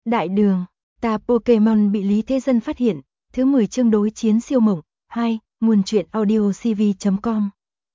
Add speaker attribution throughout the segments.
Speaker 1: Đại đường, ta Pokemon bị Lý Thế Dân phát hiện, thứ 10 chương đối chiến siêu mộng, 2, nguồn truyện audio cv.com.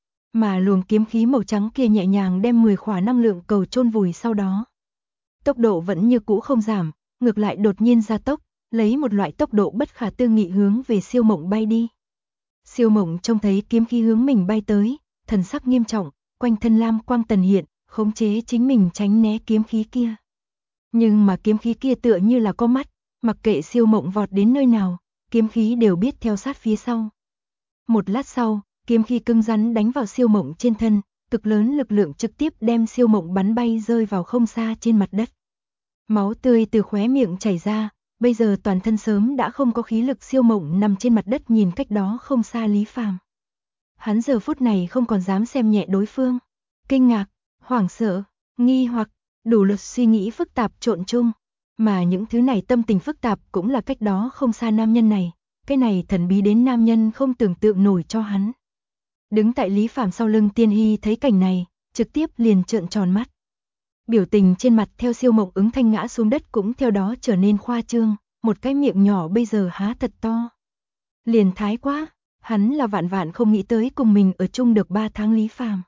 Speaker 1: Mà luồng kiếm khí màu trắng kia nhẹ nhàng đem 10 khỏa năng lượng cầu chôn vùi sau đó. Tốc độ vẫn như cũ không giảm, ngược lại đột nhiên gia tốc, lấy một loại tốc độ bất khả tư nghị hướng về siêu mộng bay đi. Siêu mộng trông thấy kiếm khí hướng mình bay tới, thần sắc nghiêm trọng, quanh thân lam quang tần hiện, khống chế chính mình tránh né kiếm khí kia. Nhưng mà kiếm khí kia tựa như là có mắt, mặc kệ siêu mộng vọt đến nơi nào, kiếm khí đều biết theo sát phía sau. Một lát sau, kiếm khí cứng rắn đánh vào siêu mộng trên thân, cực lớn lực lượng trực tiếp đem siêu mộng bắn bay rơi vào không xa trên mặt đất. Máu tươi từ khóe miệng chảy ra, bây giờ toàn thân sớm đã không có khí lực siêu mộng nằm trên mặt đất nhìn cách đó không xa Lý Phàm. Hắn giờ phút này không còn dám xem nhẹ đối phương. Kinh ngạc, hoảng sợ, nghi hoặc, đủ loại suy nghĩ phức tạp trộn chung. Mà những thứ này tâm tình phức tạp cũng là cách đó không xa nam nhân này. Cái này thần bí đến nam nhân không tưởng tượng nổi cho hắn. Đứng tại Lý Phàm sau lưng Tiên Hy thấy cảnh này, trực tiếp liền trợn tròn mắt. Biểu tình trên mặt theo siêu mộng ứng thanh ngã xuống đất cũng theo đó trở nên khoa trương, một cái miệng nhỏ bây giờ há thật to. Liền thái quá, hắn là vạn vạn không nghĩ tới cùng mình ở chung được 3 tháng Lý Phàm.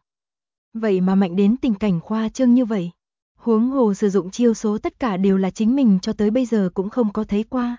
Speaker 1: Vậy mà mạnh đến tình cảnh khoa trương như vậy. Huống hồ sử dụng chiêu số tất cả đều là chính mình cho tới bây giờ cũng không có thấy qua.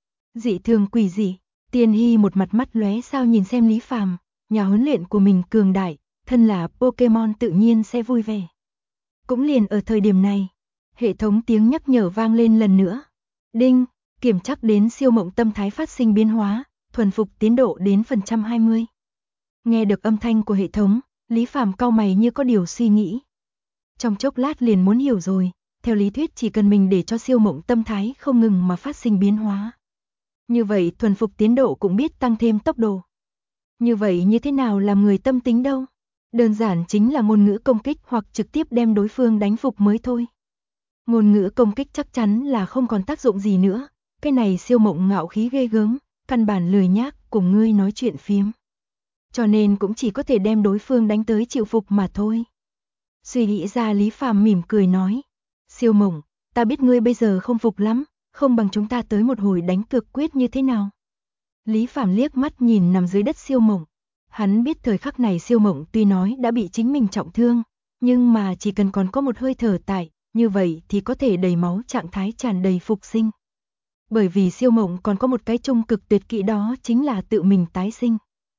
Speaker 1: Dị thường quỷ dị, Tiên Hy một mặt mắt lóe sao nhìn xem Lý Phàm, nhà huấn luyện của mình cường đại, thân là Pokemon tự nhiên sẽ vui vẻ. Cũng liền ở thời điểm này, hệ thống tiếng nhắc nhở vang lên lần nữa. Đinh, kiểm chắc đến siêu mộng tâm thái phát sinh biến hóa, thuần phục tiến độ đến phần trăm 20. Nghe được âm thanh của hệ thống, Lý Phàm cau mày như có điều suy nghĩ. Trong chốc lát liền muốn hiểu rồi, theo lý thuyết chỉ cần mình để cho siêu mộng tâm thái không ngừng mà phát sinh biến hóa. Như vậy thuần phục tiến độ cũng biết tăng thêm tốc độ. Như vậy như thế nào làm người tâm tính đâu? Đơn giản chính là ngôn ngữ công kích hoặc trực tiếp đem đối phương đánh phục mới thôi. Ngôn ngữ công kích chắc chắn là không còn tác dụng gì nữa. Cái này siêu mộng ngạo khí ghê gớm, căn bản lười nhác cùng ngươi nói chuyện phiếm. Cho nên cũng chỉ có thể đem đối phương đánh tới chịu phục mà thôi. Suy nghĩ ra Lý Phàm mỉm cười nói. Siêu mộng, ta biết ngươi bây giờ không phục lắm, không bằng chúng ta tới một hồi đánh cược quyết như thế nào. Lý Phàm liếc mắt nhìn nằm dưới đất siêu mộng. Hắn biết thời khắc này siêu mộng tuy nói đã bị chính mình trọng thương, nhưng mà chỉ cần còn có một hơi thở tại, như vậy thì có thể đầy máu trạng thái tràn đầy phục sinh. Bởi vì siêu mộng còn có một cái trung cực tuyệt kỹ đó chính là tự mình tái sinh.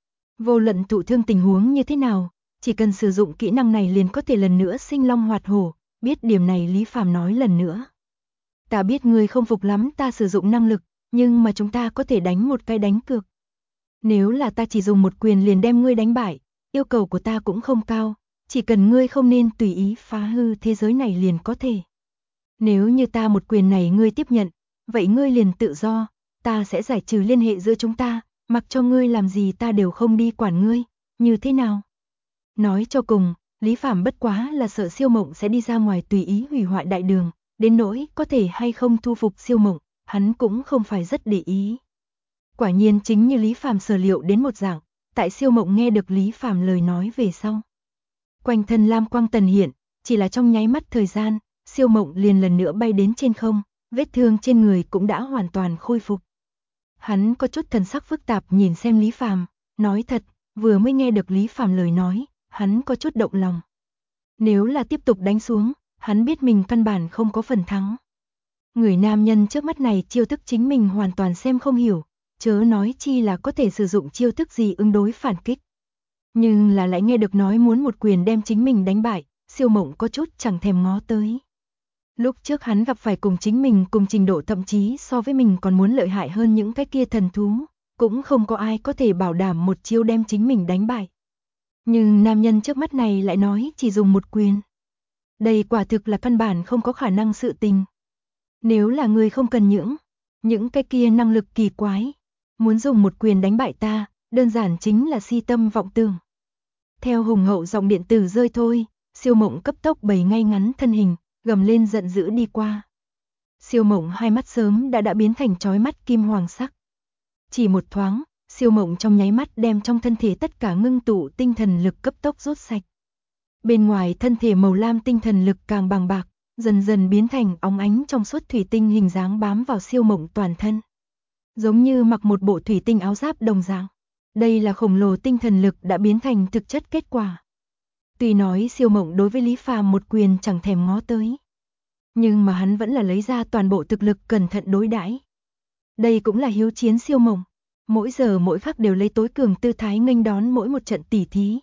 Speaker 1: Vô luận thụ thương tình huống như thế nào, chỉ cần sử dụng kỹ năng này liền có thể lần nữa sinh long hoạt hổ, biết điểm này Lý Phàm nói lần nữa. Ta biết ngươi không phục lắm ta sử dụng năng lực, nhưng mà chúng ta có thể đánh một cái đánh cược. Nếu là ta chỉ dùng một quyền liền đem ngươi đánh bại, yêu cầu của ta cũng không cao, chỉ cần ngươi không nên tùy ý phá hư thế giới này liền có thể. Nếu như ta một quyền này ngươi tiếp nhận, vậy ngươi liền tự do, ta sẽ giải trừ liên hệ giữa chúng ta, mặc cho ngươi làm gì ta đều không đi quản ngươi, như thế nào? Nói cho cùng, Lý Phàm bất quá là sợ siêu mộng sẽ đi ra ngoài tùy ý hủy hoại đại đường, đến nỗi có thể hay không thu phục siêu mộng, hắn cũng không phải rất để ý. Quả nhiên chính như Lý Phàm sở liệu đến một dạng, tại siêu mộng nghe được Lý Phàm lời nói về sau. Quanh thân lam quang tần hiện, chỉ là trong nháy mắt thời gian, siêu mộng liền lần nữa bay đến trên không, vết thương trên người cũng đã hoàn toàn khôi phục. Hắn có chút thần sắc phức tạp nhìn xem Lý Phàm, nói thật, vừa mới nghe được Lý Phàm lời nói, hắn có chút động lòng. Nếu là tiếp tục đánh xuống, hắn biết mình căn bản không có phần thắng. Người nam nhân trước mắt này chiêu thức chính mình hoàn toàn xem không hiểu, chớ nói chi là có thể sử dụng chiêu thức gì ứng đối phản kích. Nhưng là lại nghe được nói muốn một quyền đem chính mình đánh bại, siêu mộng có chút chẳng thèm ngó tới. Lúc trước hắn gặp phải cùng chính mình cùng trình độ thậm chí so với mình còn muốn lợi hại hơn những cái kia thần thú, cũng không có ai có thể bảo đảm một chiêu đem chính mình đánh bại. Nhưng nam nhân trước mắt này lại nói chỉ dùng một quyền. Đây quả thực là căn bản không có khả năng sự tình. Nếu là người không cần những cái kia năng lực kỳ quái, muốn dùng một quyền đánh bại ta, đơn giản chính là si tâm vọng tưởng. Theo hùng hậu giọng điện tử rơi thôi, siêu mộng cấp tốc bày ngay ngắn thân hình, gầm lên giận dữ đi qua. Siêu mộng hai mắt sớm đã biến thành chói mắt kim hoàng sắc. Chỉ một thoáng, siêu mộng trong nháy mắt đem trong thân thể tất cả ngưng tụ tinh thần lực cấp tốc rút sạch. Bên ngoài thân thể màu lam tinh thần lực càng bằng bạc, dần dần biến thành óng ánh trong suốt thủy tinh hình dáng bám vào Siêu Mộng toàn thân. Giống như mặc một bộ thủy tinh áo giáp đồng dạng. Đây là khổng lồ tinh thần lực đã biến thành thực chất kết quả. Tuy nói Siêu Mộng đối với Lý Phàm một quyền chẳng thèm ngó tới, nhưng mà hắn vẫn là lấy ra toàn bộ thực lực cẩn thận đối đãi. Đây cũng là hiếu chiến Siêu Mộng, mỗi giờ mỗi khắc đều lấy tối cường tư thái nghênh đón mỗi một trận tỉ thí.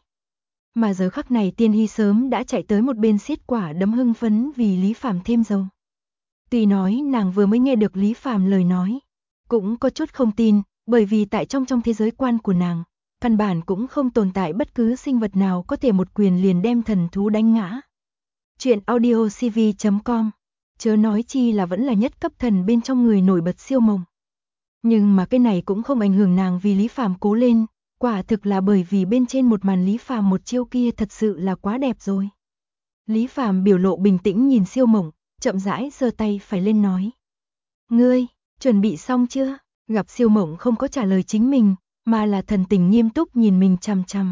Speaker 1: Mà giờ khắc này Tiên Hy sớm đã chạy tới một bên xiết quả đấm hưng phấn vì Lý Phàm thêm dầu. Tuy nói nàng vừa mới nghe được Lý Phàm lời nói, cũng có chút không tin, bởi vì tại trong thế giới quan của nàng, căn bản cũng không tồn tại bất cứ sinh vật nào có thể một quyền liền đem thần thú đánh ngã. Chuyện audio cv.com, chớ nói chi là vẫn là nhất cấp thần bên trong người nổi bật Siêu Mộng. Nhưng mà cái này cũng không ảnh hưởng nàng vì Lý Phàm cố lên, quả thực là bởi vì bên trên một màn Lý Phàm một chiêu kia thật sự là quá đẹp rồi. Lý Phàm biểu lộ bình tĩnh nhìn Siêu Mộng, chậm rãi giơ tay phải lên nói: "Ngươi, chuẩn bị xong chưa?" Gặp Siêu Mộng không có trả lời chính mình, mà là thần tình nghiêm túc nhìn mình chằm chằm.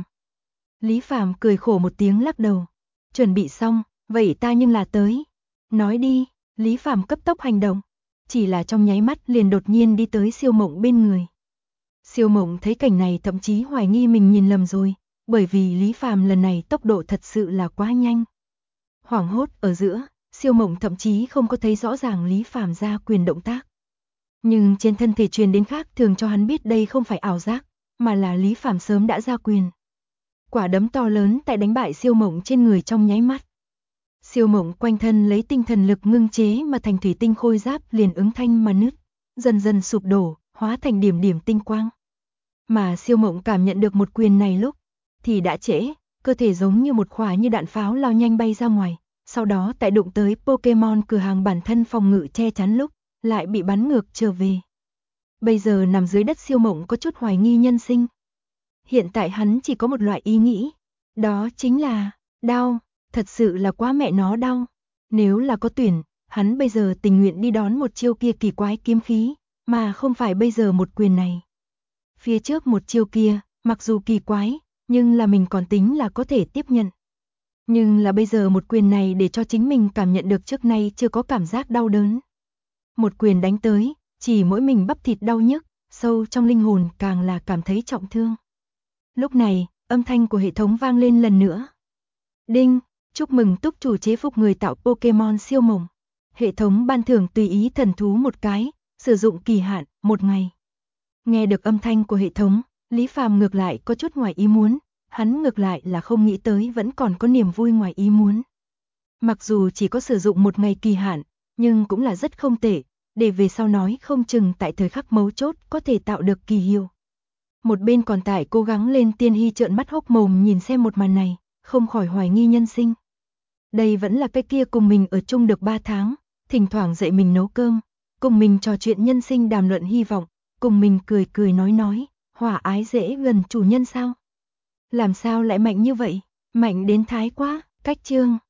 Speaker 1: Lý Phàm cười khổ một tiếng lắc đầu: "Chuẩn bị xong, vậy ta nhưng là tới." Nói đi, Lý Phàm cấp tốc hành động, chỉ là trong nháy mắt liền đột nhiên đi tới Siêu Mộng bên người. Siêu Mộng thấy cảnh này thậm chí hoài nghi mình nhìn lầm rồi, bởi vì Lý Phàm lần này tốc độ thật sự là quá nhanh. Hoảng hốt ở giữa, Siêu Mộng thậm chí không có thấy rõ ràng Lý Phàm ra quyền động tác. Nhưng trên thân thể truyền đến khác thường cho hắn biết đây không phải ảo giác, mà là Lý Phàm sớm đã ra quyền. Quả đấm to lớn tại đánh bại Siêu Mộng trên người trong nháy mắt. Siêu Mộng quanh thân lấy tinh thần lực ngưng chế mà thành thủy tinh khôi giáp liền ứng thanh mà nứt, dần dần sụp đổ, hóa thành điểm điểm tinh quang. Mà Siêu Mộng cảm nhận được một quyền này lúc thì đã trễ, cơ thể giống như một quả như đạn pháo lao nhanh bay ra ngoài, sau đó tại đụng tới Pokémon cửa hàng bản thân phòng ngự che chắn lúc lại bị bắn ngược trở về. Bây giờ nằm dưới đất Siêu Mộng có chút hoài nghi nhân sinh. Hiện tại hắn chỉ có một loại ý nghĩ, đó chính là đau, thật sự là quá mẹ nó đau. Nếu là có tuyển, hắn bây giờ tình nguyện đi đón một chiêu kia kỳ quái kiếm khí, mà không phải bây giờ một quyền này. Phía trước một chiêu kia, mặc dù kỳ quái, nhưng là mình còn tính là có thể tiếp nhận. Nhưng là bây giờ một quyền này để cho chính mình cảm nhận được trước nay chưa có cảm giác đau đớn. Một quyền đánh tới, chỉ mỗi mình bắp thịt đau nhức, sâu trong linh hồn càng là cảm thấy trọng thương. Lúc này, âm thanh của hệ thống vang lên lần nữa. Đinh, chúc mừng túc chủ chế phục người tạo Pokémon Siêu Mộng. Hệ thống ban thưởng tùy ý thần thú một cái, sử dụng kỳ hạn, 1 ngày. Nghe được âm thanh của hệ thống, Lý Phàm ngược lại có chút ngoài ý muốn, hắn ngược lại là không nghĩ tới vẫn còn có niềm vui ngoài ý muốn. Mặc dù chỉ có sử dụng 1 ngày kỳ hạn, nhưng cũng là rất không tệ, để về sau nói không chừng tại thời khắc mấu chốt có thể tạo được kỳ hiệu. Một bên còn tại cố gắng lên Tiên Hy trợn mắt hốc mồm nhìn xem một màn này, không khỏi hoài nghi nhân sinh. Đây vẫn là cái kia cùng mình ở chung được 3 tháng, thỉnh thoảng dạy mình nấu cơm, cùng mình trò chuyện nhân sinh đàm luận hy vọng, cùng mình cười cười nói, hòa ái dễ gần chủ nhân sao? Làm sao lại mạnh như vậy? Mạnh đến thái quá, cách chương.